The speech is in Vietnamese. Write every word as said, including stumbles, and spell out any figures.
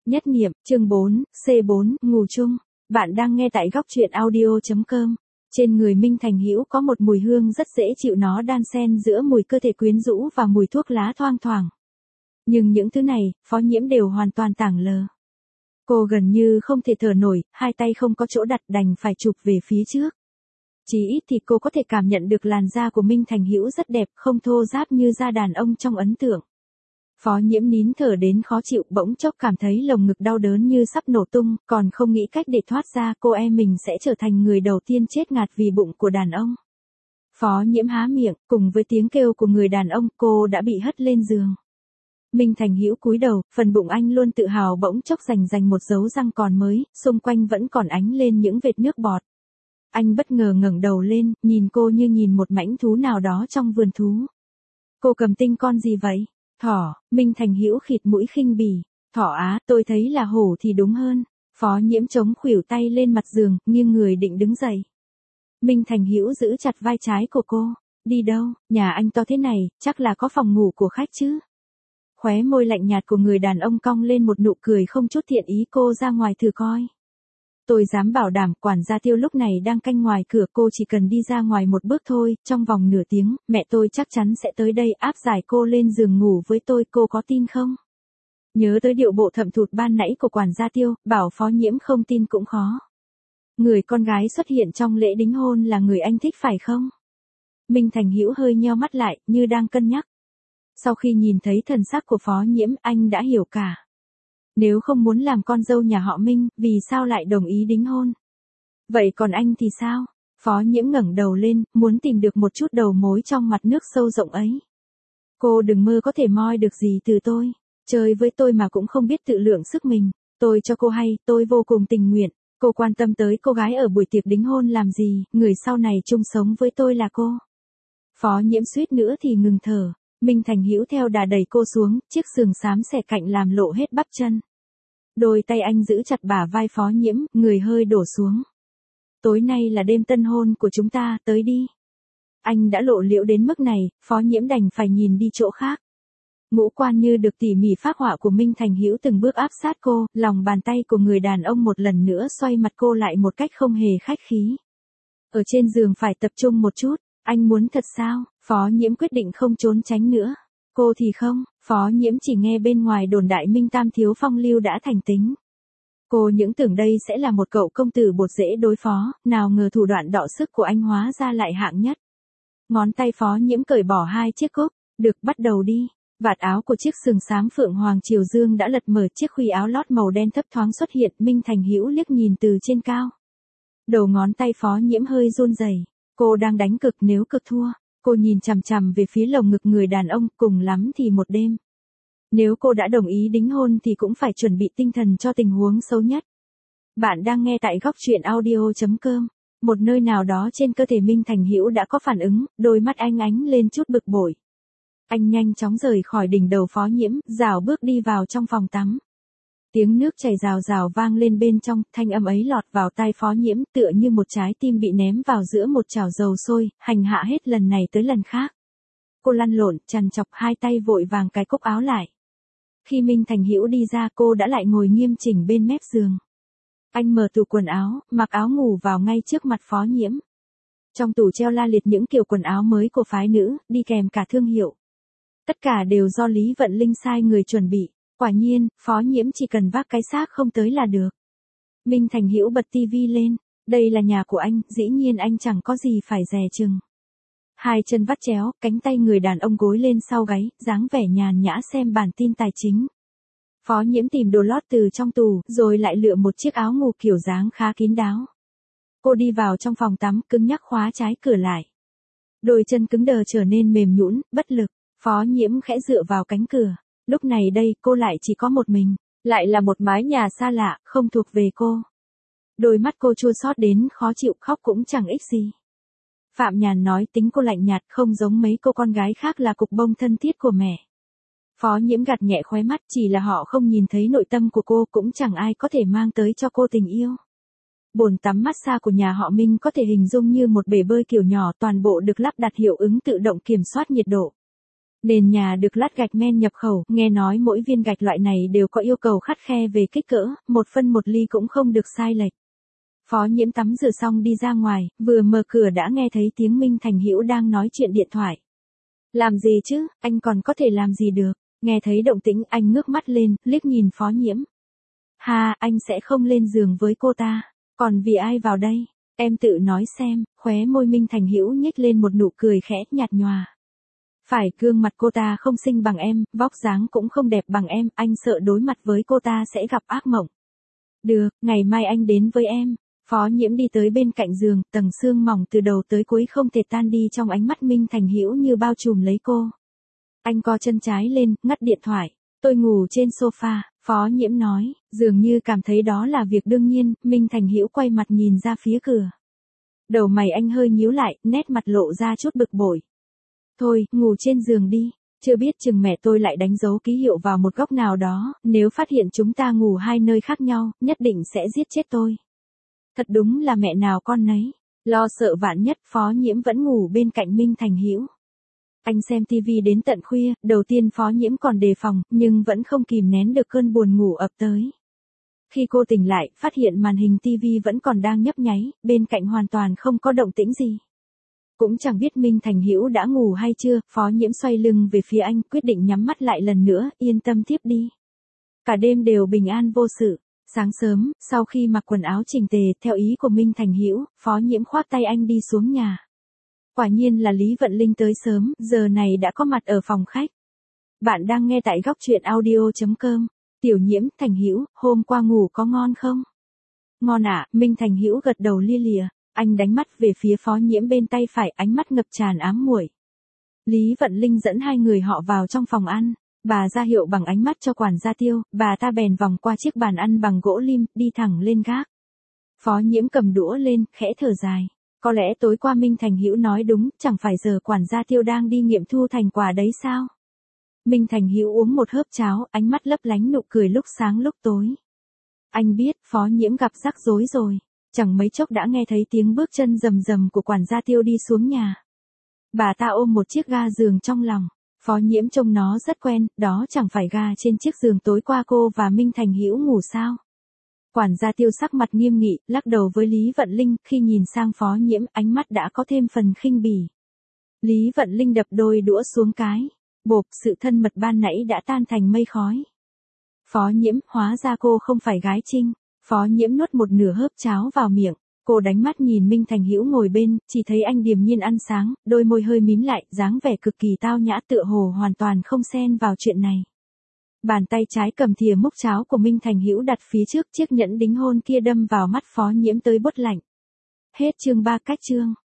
Nhất niệm, chương bốn, C bốn, ngủ chung. Bạn đang nghe tại góc truyện audio chấm com. Trên người Minh Thành Hữu có một mùi hương rất dễ chịu, nó đan xen giữa mùi cơ thể quyến rũ và mùi thuốc lá thoang thoảng. Nhưng những thứ này, Phó Nhiễm đều hoàn toàn tảng lờ. Cô gần như không thể thở nổi, hai tay không có chỗ đặt đành phải chụp về phía trước. Chỉ ít thì cô có thể cảm nhận được làn da của Minh Thành Hữu rất đẹp, không thô ráp như da đàn ông trong ấn tượng. Phó Nhiễm nín thở đến khó chịu, bỗng chốc cảm thấy lồng ngực đau đớn như sắp nổ tung, còn không nghĩ cách để thoát ra, cô e mình sẽ trở thành người đầu tiên chết ngạt vì bụng của đàn ông. Phó Nhiễm há miệng, cùng với tiếng kêu của người đàn ông, cô đã bị hất lên giường. Minh Thành Hữu cúi đầu, phần bụng anh luôn tự hào bỗng chốc rành rành một dấu răng còn mới, xung quanh vẫn còn ánh lên những vệt nước bọt. Anh bất ngờ ngẩng đầu lên, nhìn cô như nhìn một mãnh thú nào đó trong vườn thú. Cô cầm tinh con gì vậy? Thỏ. Minh Thành Hữu khịt mũi khinh bỉ. Thỏ á, tôi thấy là hổ thì đúng hơn. Phó Nhiễm chống khuỷu tay lên mặt giường, nghiêng người định đứng dậy. Minh Thành Hữu giữ chặt vai trái của cô. Đi đâu? Nhà anh to thế này, chắc là có phòng ngủ của khách chứ? Khóe môi lạnh nhạt của người đàn ông cong lên một nụ cười không chút thiện ý. Cô ra ngoài thử coi. Tôi dám bảo đảm, quản gia Tiêu lúc này đang canh ngoài cửa, cô chỉ cần đi ra ngoài một bước thôi, trong vòng nửa tiếng, mẹ tôi chắc chắn sẽ tới đây áp giải cô lên giường ngủ với tôi, cô có tin không? Nhớ tới điệu bộ thậm thụt ban nãy của quản gia Tiêu, bảo Phó Nhiễm không tin cũng khó. Người con gái xuất hiện trong lễ đính hôn là người anh thích phải không? Minh Thành Hữu hơi nheo mắt lại, như đang cân nhắc. Sau khi nhìn thấy thần sắc của Phó Nhiễm, anh đã hiểu cả. Nếu không muốn làm con dâu nhà họ Minh, vì sao lại đồng ý đính hôn? Vậy còn anh thì sao? Phó Nhiễm ngẩng đầu lên, muốn tìm được một chút đầu mối trong mặt nước sâu rộng ấy. Cô đừng mơ có thể moi được gì từ tôi. Chơi với tôi mà cũng không biết tự lượng sức mình. Tôi cho cô hay, tôi vô cùng tình nguyện. Cô quan tâm tới cô gái ở buổi tiệc đính hôn làm gì, người sau này chung sống với tôi là cô. Phó Nhiễm suýt nữa thì ngừng thở. Minh Thành Hữu theo đà đẩy cô xuống, chiếc sườn xám xẻ cạnh làm lộ hết bắp chân. Đôi tay anh giữ chặt bả vai Phó Nhiễm, người hơi đổ xuống. Tối nay là đêm tân hôn của chúng ta, tới đi. Anh đã lộ liễu đến mức này, Phó Nhiễm đành phải nhìn đi chỗ khác. Ngũ quan như được tỉ mỉ phác họa của Minh Thành Hữu từng bước áp sát cô, lòng bàn tay của người đàn ông một lần nữa xoay mặt cô lại một cách không hề khách khí. Ở trên giường phải tập trung một chút, anh muốn thật sao? Phó Nhiễm quyết định không trốn tránh nữa. Cô thì không, Phó Nhiễm chỉ nghe bên ngoài đồn đại Minh Tam thiếu phong lưu đã thành tính. Cô những tưởng đây sẽ là một cậu công tử bột dễ đối phó, nào ngờ thủ đoạn đọ sức của anh hóa ra lại hạng nhất. Ngón tay Phó Nhiễm cởi bỏ hai chiếc cúc, được bắt đầu đi. Vạt áo của chiếc sừng xám phượng hoàng triều dương đã lật mở, chiếc khuy áo lót màu đen thấp thoáng xuất hiện, Minh Thành Hữu liếc nhìn từ trên cao. Đầu ngón tay Phó Nhiễm hơi run rẩy. Cô đang đánh cực, nếu cực thua. Cô nhìn chằm chằm về phía lồng ngực người đàn ông, cùng lắm thì một đêm. Nếu cô đã đồng ý đính hôn thì cũng phải chuẩn bị tinh thần cho tình huống xấu nhất. Bạn đang nghe tại góc truyện audio chấm com. Một nơi nào đó trên cơ thể Minh Thành Hữu đã có phản ứng, đôi mắt anh ánh lên chút bực bội. Anh nhanh chóng rời khỏi đỉnh đầu Phó Nhiễm, rảo bước đi vào trong phòng tắm. Tiếng nước chảy rào rào vang lên bên trong, thanh âm ấy lọt vào tai Phó Nhiễm tựa như một trái tim bị ném vào giữa một chảo dầu sôi, hành hạ hết lần này tới lần khác. Cô lăn lộn, trằn trọc, hai tay vội vàng cài cúc áo lại. Khi Minh Thành Hữu đi ra, cô đã lại ngồi nghiêm chỉnh bên mép giường. Anh mở tủ quần áo, mặc áo ngủ vào ngay trước mặt Phó Nhiễm. Trong tủ treo la liệt những kiểu quần áo mới của phái nữ, đi kèm cả thương hiệu. Tất cả đều do Lý Vận Linh sai người chuẩn bị. Quả nhiên, Phó Nhiễm chỉ cần vác cái xác không tới là được. Minh Thành Hữu bật tivi lên. Đây là nhà của anh, dĩ nhiên anh chẳng có gì phải dè chừng. Hai chân vắt chéo, cánh tay người đàn ông gối lên sau gáy, dáng vẻ nhàn nhã xem bản tin tài chính. Phó Nhiễm tìm đồ lót từ trong tủ, rồi lại lựa một chiếc áo ngủ kiểu dáng khá kín đáo. Cô đi vào trong phòng tắm, cứng nhắc khóa trái cửa lại. Đôi chân cứng đờ trở nên mềm nhũn, bất lực. Phó Nhiễm khẽ dựa vào cánh cửa. Lúc này đây, cô lại chỉ có một mình, lại là một mái nhà xa lạ, không thuộc về cô. Đôi mắt cô chua xót đến khó chịu, khóc cũng chẳng ích gì. Phạm Nhàn nói tính cô lạnh nhạt, không giống mấy cô con gái khác là cục bông thân thiết của mẹ. Phó Nhiễm gạt nhẹ khóe mắt, chỉ là họ không nhìn thấy nội tâm của cô, cũng chẳng ai có thể mang tới cho cô tình yêu. Bồn tắm massage của nhà họ Minh có thể hình dung như một bể bơi kiểu nhỏ, toàn bộ được lắp đặt hiệu ứng tự động kiểm soát nhiệt độ. Nền nhà được lát gạch men nhập khẩu, nghe nói mỗi viên gạch loại này đều có yêu cầu khắt khe về kích cỡ, một phân một ly cũng không được sai lệch. Phó Nhiễm tắm rửa xong đi ra ngoài, vừa mở cửa đã nghe thấy tiếng Minh Thành Hữu đang nói chuyện điện thoại. Làm gì chứ, anh còn có thể làm gì được, nghe thấy động tĩnh anh ngước mắt lên, liếc nhìn Phó Nhiễm. Ha, anh sẽ không lên giường với cô ta, còn vì ai vào đây, em tự nói xem, khóe môi Minh Thành Hữu nhếch lên một nụ cười khẽ nhạt nhòa. Phải, gương mặt cô ta không xinh bằng em, vóc dáng cũng không đẹp bằng em, anh sợ đối mặt với cô ta sẽ gặp ác mộng. Được, ngày mai anh đến với em. Phó Nhiễm đi tới bên cạnh giường, tầng xương mỏng từ đầu tới cuối không thể tan đi trong ánh mắt Minh Thành Hữu như bao trùm lấy cô. Anh co chân trái lên, ngắt điện thoại. Tôi ngủ trên sofa, Phó Nhiễm nói, dường như cảm thấy đó là việc đương nhiên, Minh Thành Hữu quay mặt nhìn ra phía cửa. Đầu mày anh hơi nhíu lại, nét mặt lộ ra chút bực bội. Thôi, ngủ trên giường đi, chưa biết chừng mẹ tôi lại đánh dấu ký hiệu vào một góc nào đó, nếu phát hiện chúng ta ngủ hai nơi khác nhau, nhất định sẽ giết chết tôi. Thật đúng là mẹ nào con nấy, lo sợ vạn nhất Phó Nhiễm vẫn ngủ bên cạnh Minh Thành Hữu. Anh xem tivi đến tận khuya, đầu tiên Phó Nhiễm còn đề phòng, nhưng vẫn không kìm nén được cơn buồn ngủ ập tới. Khi cô tỉnh lại, phát hiện màn hình tivi vẫn còn đang nhấp nháy, bên cạnh hoàn toàn không có động tĩnh gì. Cũng chẳng biết Minh Thành Hữu đã ngủ hay chưa, Phó Nhiễm xoay lưng về phía anh, quyết định nhắm mắt lại lần nữa, yên tâm tiếp đi. Cả đêm đều bình an vô sự. Sáng sớm, sau khi mặc quần áo chỉnh tề, theo ý của Minh Thành Hữu, Phó Nhiễm khoác tay anh đi xuống nhà. Quả nhiên là Lý Vận Linh tới sớm, giờ này đã có mặt ở phòng khách. Bạn đang nghe tại góc truyện audio chấm com. Tiểu Nhiễm, Thành Hữu, hôm qua ngủ có ngon không? Ngon ạ, à, Minh Thành Hữu gật đầu lia lịa. Anh đánh mắt về phía Phó Nhiễm bên tay phải, ánh mắt ngập tràn ám muội. Lý Vận Linh dẫn hai người họ vào trong phòng ăn. Bà ra hiệu bằng ánh mắt cho quản gia Tiêu, bà ta bèn vòng qua chiếc bàn ăn bằng gỗ lim, đi thẳng lên gác. Phó Nhiễm cầm đũa lên, khẽ thở dài. Có lẽ tối qua Minh Thành Hữu nói đúng, chẳng phải giờ quản gia Tiêu đang đi nghiệm thu thành quả đấy sao? Minh Thành Hữu uống một hớp cháo, ánh mắt lấp lánh nụ cười lúc sáng lúc tối. Anh biết, Phó Nhiễm gặp rắc rối rồi. Chẳng mấy chốc đã nghe thấy tiếng bước chân rầm rầm của quản gia Tiêu đi xuống nhà. Bà ta ôm một chiếc ga giường trong lòng. Phó Nhiễm trông nó rất quen, đó chẳng phải ga trên chiếc giường tối qua cô và Minh Thành Hữu ngủ sao? Quản gia Tiêu sắc mặt nghiêm nghị, lắc đầu với Lý Vận Linh, khi nhìn sang Phó Nhiễm, ánh mắt đã có thêm phần khinh bỉ. Lý Vận Linh đập đôi đũa xuống cái, bộp, sự thân mật ban nãy đã tan thành mây khói. Phó Nhiễm, hóa ra cô không phải gái Trinh. Phó Nhiễm nuốt một nửa hớp cháo vào miệng. Cô đánh mắt nhìn Minh Thành Hữu ngồi bên, chỉ thấy anh điềm nhiên ăn sáng, đôi môi hơi mím lại, dáng vẻ cực kỳ tao nhã, tựa hồ hoàn toàn không xen vào chuyện này. Bàn tay trái cầm thìa múc cháo của Minh Thành Hữu đặt phía trước, chiếc nhẫn đính hôn kia đâm vào mắt Phó Nhiễm tới buốt lạnh. Hết chương ba. Cách chương